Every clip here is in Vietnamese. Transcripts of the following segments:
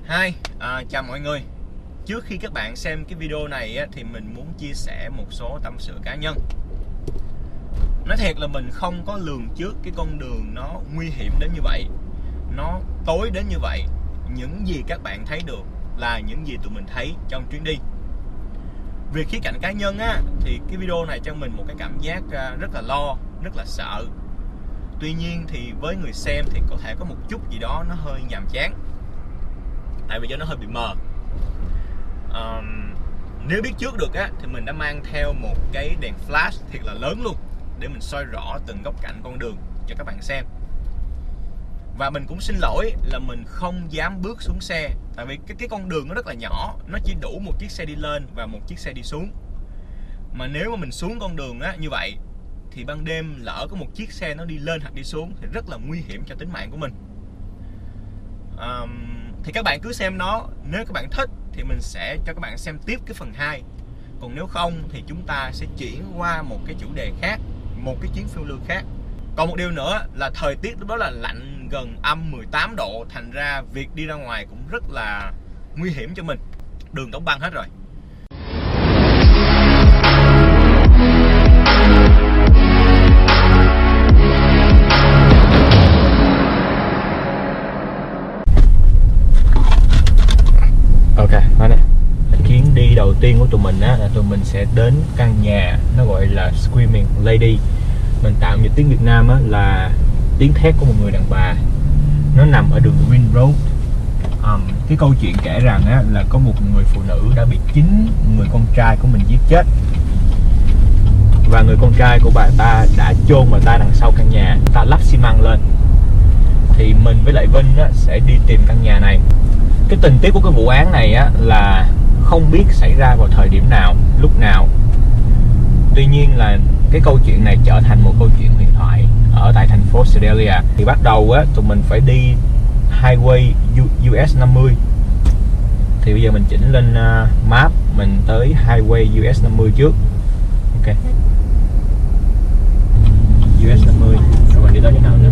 Hi, chào mọi người. Trước khi các bạn xem cái video này á, thì mình muốn chia sẻ một số tâm sự cá nhân. Nói thiệt là mình không có lường trước cái con đường nó nguy hiểm đến như vậy, nó tối đến như vậy. Những gì các bạn thấy được là những gì tụi mình thấy trong chuyến đi. Về khía cạnh cá nhân á, thì cái video này cho mình một cái cảm giác rất là lo, rất là sợ. Tuy nhiên thì với người xem thì có thể có một chút gì đó nó hơi nhàm chán, tại vì cho nó hơi bị mờ. Nếu biết trước được á, thì mình đã mang theo một cái đèn flash thiệt là lớn luôn để mình soi rõ từng góc cạnh con đường cho các bạn xem. Và mình cũng xin lỗi là mình không dám bước xuống xe, tại vì cái con đường nó rất là nhỏ, nó chỉ đủ một chiếc xe đi lên và một chiếc xe đi xuống. Mà nếu mà mình xuống con đường á như vậy thì ban đêm lỡ có một chiếc xe nó đi lên hoặc đi xuống thì rất là nguy hiểm cho tính mạng của mình. Thì các bạn cứ xem nó. Nếu các bạn thích thì mình sẽ cho các bạn xem tiếp cái phần 2. Còn nếu không thì chúng ta sẽ chuyển qua một cái chủ đề khác, một cái chuyến phiêu lưu khác. Còn một điều nữa là thời tiết lúc đó là lạnh gần âm 18 độ, thành ra việc đi ra ngoài cũng rất là nguy hiểm cho mình. Đường đóng băng hết rồi. Ok, nói nè. Chuyến đi đầu tiên của tụi mình á là tụi mình sẽ đến căn nhà nó gọi là Screaming Lady. Mình tạm dịch tiếng Việt Nam á là tiếng thét của một người đàn bà. Nó nằm ở đường Green Road. Cái câu chuyện kể rằng á là có một người phụ nữ đã bị chính người con trai của mình giết chết. Và người con trai của bà ta đã chôn bà ta đằng sau căn nhà, ta lắp xi măng lên. Thì mình với lại Vinh á sẽ đi tìm căn nhà này. Cái tình tiết của cái vụ án này á là không biết xảy ra vào thời điểm nào, lúc nào. Tuy nhiên là cái câu chuyện này trở thành một câu chuyện huyền thoại ở tại thành phố Sedalia. Thì bắt đầu á tụi mình phải đi Highway US 50. Thì bây giờ mình chỉnh lên map, mình tới Highway US 50 trước. Ok, US 50. Rồi mình đi tới chỗ nào nữa?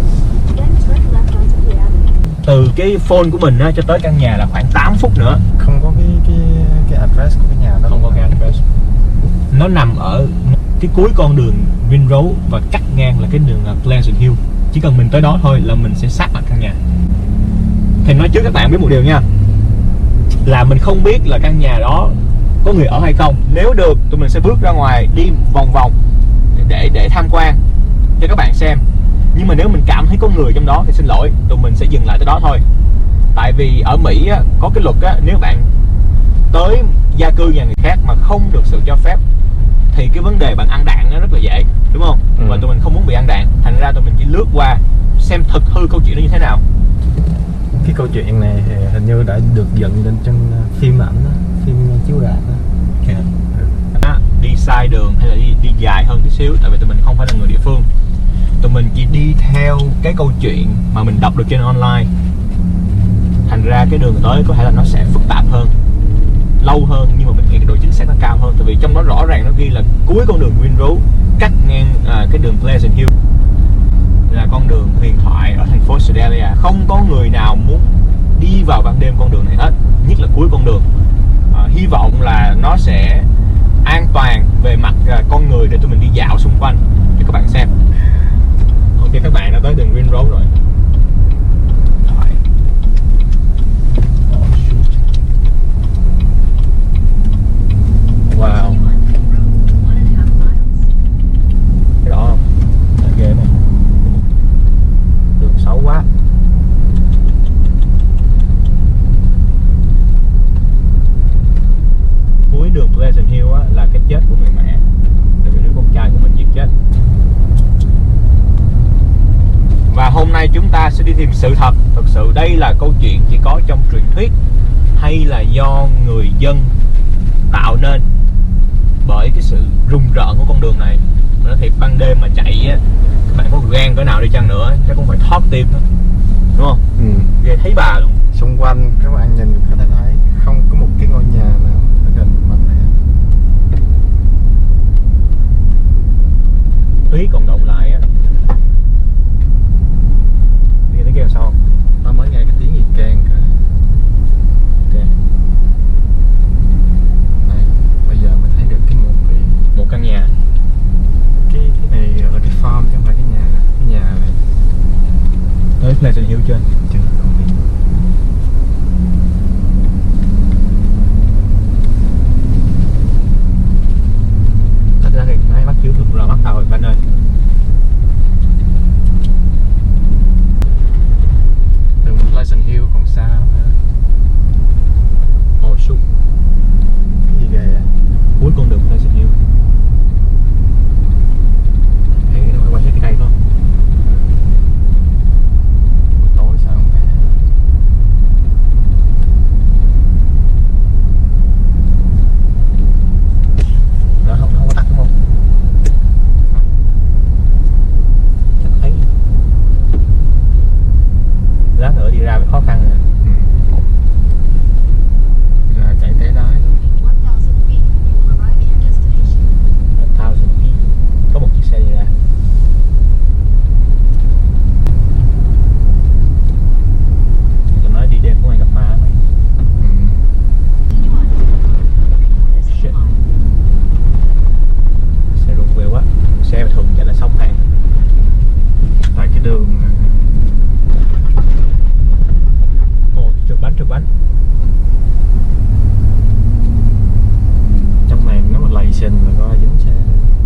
Từ cái phone của mình á cho tới căn nhà là khoảng 8 phút nữa. Không có cái address của cái nhà đó. Không có cái address. Nó nằm ở cái cuối con đường Green Road và cắt ngang là cái đường Pleasant Hill. Chỉ cần mình tới đó thôi là mình sẽ sát mặt căn nhà. Thì nói trước các bạn biết một điều nha, là mình không biết là căn nhà đó có người ở hay không. Nếu được tụi mình sẽ bước ra ngoài đi vòng vòng để tham quan cho các bạn xem. Nhưng mà nếu mình cảm thấy có người trong đó thì xin lỗi, tụi mình sẽ dừng lại tới đó thôi. Tại vì ở Mỹ á, có cái luật á, nếu bạn tới gia cư nhà người khác mà không được sự cho phép thì cái vấn đề bạn ăn đạn nó rất là dễ, đúng không? Và tụi mình không muốn bị ăn đạn, thành ra tụi mình chỉ lướt qua xem thực hư câu chuyện nó như thế nào. Cái câu chuyện này hình như đã được dựng lên trên phim ảnh đó, phim chiếu rạp đó. Đi sai đường hay là đi dài hơn tí xíu, tại vì tụi mình không phải là người địa phương. Tụi mình chỉ đi theo cái câu chuyện mà mình đọc được trên online. Thành ra cái đường tới có thể là nó sẽ phức tạp hơn, lâu hơn, nhưng mà mình nghĩ cái độ chính xác nó cao hơn. Tại vì trong đó rõ ràng nó ghi là cuối con đường Green Road cắt ngang cái đường Pleasant Hill, là con đường huyền thoại ở thành phố Sedalia. Không có người nào muốn đi vào ban đêm con đường này hết, nhất là cuối con đường. Hy vọng là nó sẽ an toàn về mặt con người để tụi mình đi dạo xung quanh cho các bạn xem. Ok, các bạn đã tới đường Green Road rồi. Wow, cái đó không? Ghê này. Đường xấu quá. Cuối đường Pleasant Hill á là cái chết của người mẹ, tại vì đứa con trai của mình giết chết. Và hôm nay chúng ta sẽ đi tìm sự thật. Thực sự đây là câu chuyện chỉ có trong truyền thuyết hay là do người dân tạo nên, bởi cái sự rùng rợn của con đường này. Mà nói thiệt, ban đêm mà chạy á, các bạn có gan cỡ nào đi chăng nữa chắc cũng phải thoát tim đó, đúng không? Ghê thấy bà luôn. Xung quanh các bạn nhìn có thể thấy không có một cái ngôi nhà nào ở gần mình này. Tuyết còn động lại á. Nghe tiếng kêu sao không? Nó mới nghe cái tiếng gì keng cả. Pleasant Hill chưa? Chưa, không biết. Thật ra thì máy bắt chiếu thường là bắt đầu rồi bạn ơi. Từ Pleasant Hill còn xa lắm hả? Ồ súc. Cái gì ghê vậy? Cuối con đường Pleasant Hill. Thấy quay cái cây không? Tối sao không thấy? Nó không có tắt đúng không? Chắc thấy. Lát nữa đi ra mới khó khăn rồi. Là chạy té đái luôn. 1000 feet. Có một chiếc xe đi ra. Tụi nói đi đêm cũng ai gặp ma mày. Shit. Xe rung về quá. Xe thường chạy là sông hàng. Tại cái đường Ồ, trượt bánh. trong này nếu mà lầy xình là coi dính xe.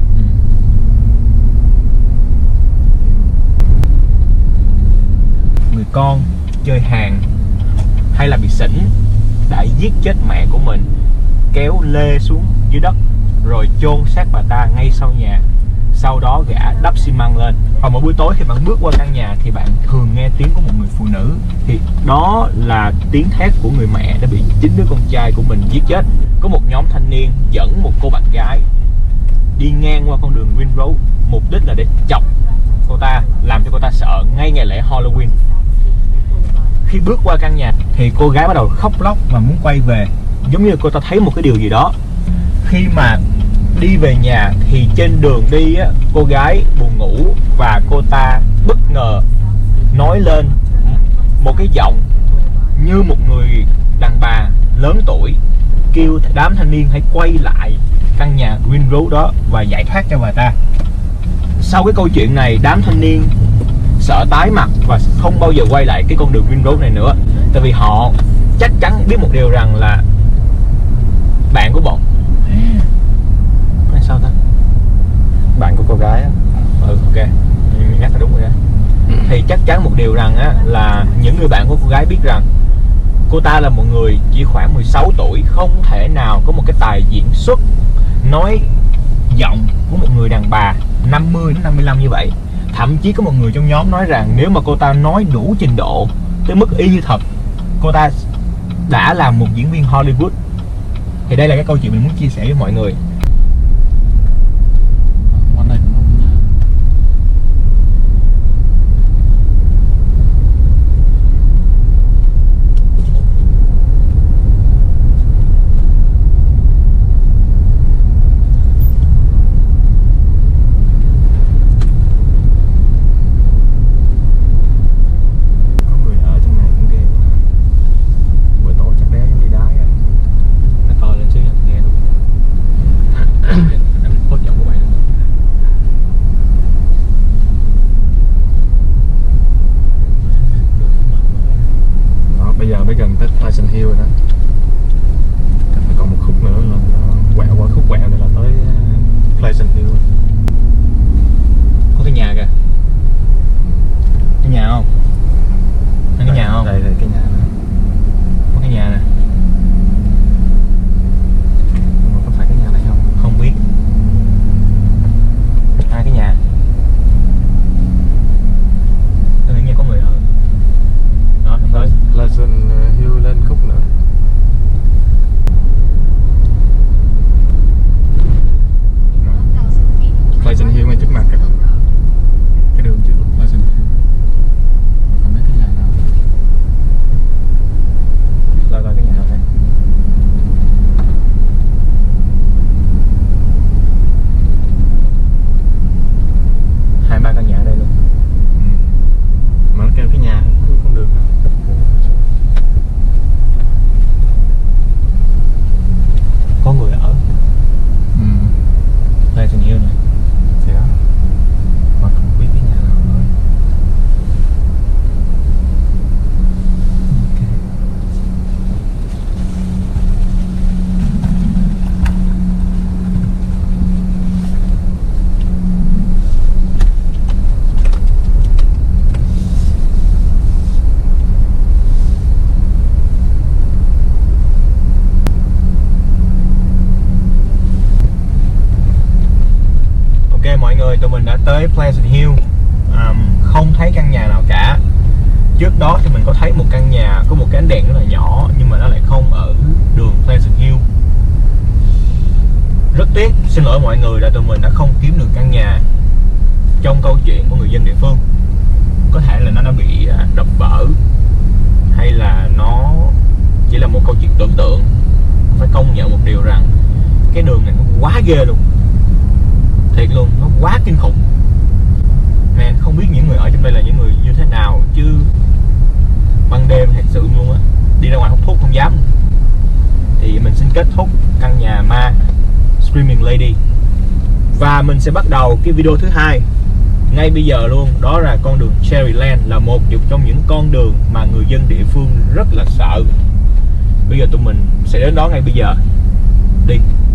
Người con chơi hàng hay là bị xỉn đã giết chết mẹ của mình, kéo lê xuống dưới đất rồi chôn xác bà ta ngay sau nhà. Sau đó gã đắp xi măng lên. Và mỗi buổi tối khi bạn bước qua căn nhà thì bạn thường nghe tiếng của một người phụ nữ. Thì đó là tiếng thét của người mẹ đã bị chính đứa con trai của mình giết chết. Có một nhóm thanh niên dẫn một cô bạn gái đi ngang qua con đường Green Road, mục đích là để chọc cô ta, làm cho cô ta sợ ngay ngày lễ Halloween. Khi bước qua căn nhà thì cô gái bắt đầu khóc lóc và muốn quay về, giống như cô ta thấy một cái điều gì đó. Khi mà đi về nhà thì trên đường đi á, cô gái buồn ngủ và cô ta bất ngờ nói lên một cái giọng như một người đàn bà lớn tuổi kêu đám thanh niên hãy quay lại căn nhà Green Road đó và giải thoát cho bà ta. Sau cái câu chuyện này, đám thanh niên sợ tái mặt và không bao giờ quay lại cái con đường Green Road này nữa. Tại vì họ chắc chắn biết một điều rằng là bạn của bọn hay sao ta? Bạn của cô gái á. Ok, mình nhắc là đúng rồi đó. Thì chắc chắn một điều rằng á, là những người bạn của cô gái biết rằng cô ta là một người chỉ khoảng 16 tuổi, không thể nào có một cái tài diễn xuất nói giọng của một người đàn bà 50 đến 55 như vậy. Thậm chí có một người trong nhóm nói rằng nếu mà cô ta nói đủ trình độ tới mức y như thật, cô ta đã là một diễn viên Hollywood. Thì đây là cái câu chuyện mình muốn chia sẻ với mọi người. Quán này cũng không nhớ. Có người ở trong này cũng ghê quá. Buổi tối chắc bé giống đi đái á. Nó to lên xíu nghe luôn. Em post giọng của mày luôn. Đó, bây giờ mới gần tới Pleasant Hill rồi đó. Chắc là còn một khúc nữa là quẹo qua khúc quẹo này là tới Pleasant Hill. Có cái nhà kìa. Cái nhà không? Thấy cái nhà không? Đây là cái nhà này. Có cái nhà nè. Nhưng mà có phải cái nhà này không? Không biết. Hai cái nhà. Tôi nghĩ nghe có người ở. Đó, tới. Pleasant Hill lên khúc nữa. Pleasant Hill ngay trước mặt kìa. Cái đường trước Pleasant Hill. người, tụi mình đã tới Pleasant Hill. Không thấy căn nhà nào cả. Trước đó thì mình có thấy một căn nhà có một cái ánh đèn rất là nhỏ, nhưng mà nó lại không ở đường Pleasant Hill. Rất tiếc, xin lỗi mọi người là tụi mình đã không kiếm được căn nhà trong câu chuyện của người dân địa phương. Có thể là nó đã bị đập vỡ, hay là nó chỉ là một câu chuyện tưởng tượng. Phải công nhận một điều rằng cái đường này nó quá ghê luôn, thiệt luôn, nó quá kinh khủng. Man, không biết những người ở trong đây là những người như thế nào, chứ ban đêm thật sự luôn á, đi ra ngoài hút thuốc không dám. Thì mình xin kết thúc căn nhà ma Screaming Lady, và mình sẽ bắt đầu cái video thứ hai ngay bây giờ luôn. Đó là con đường Cherryland, là một trong những con đường mà người dân địa phương rất là sợ. Bây giờ tụi mình sẽ đến đó ngay bây giờ. Đi.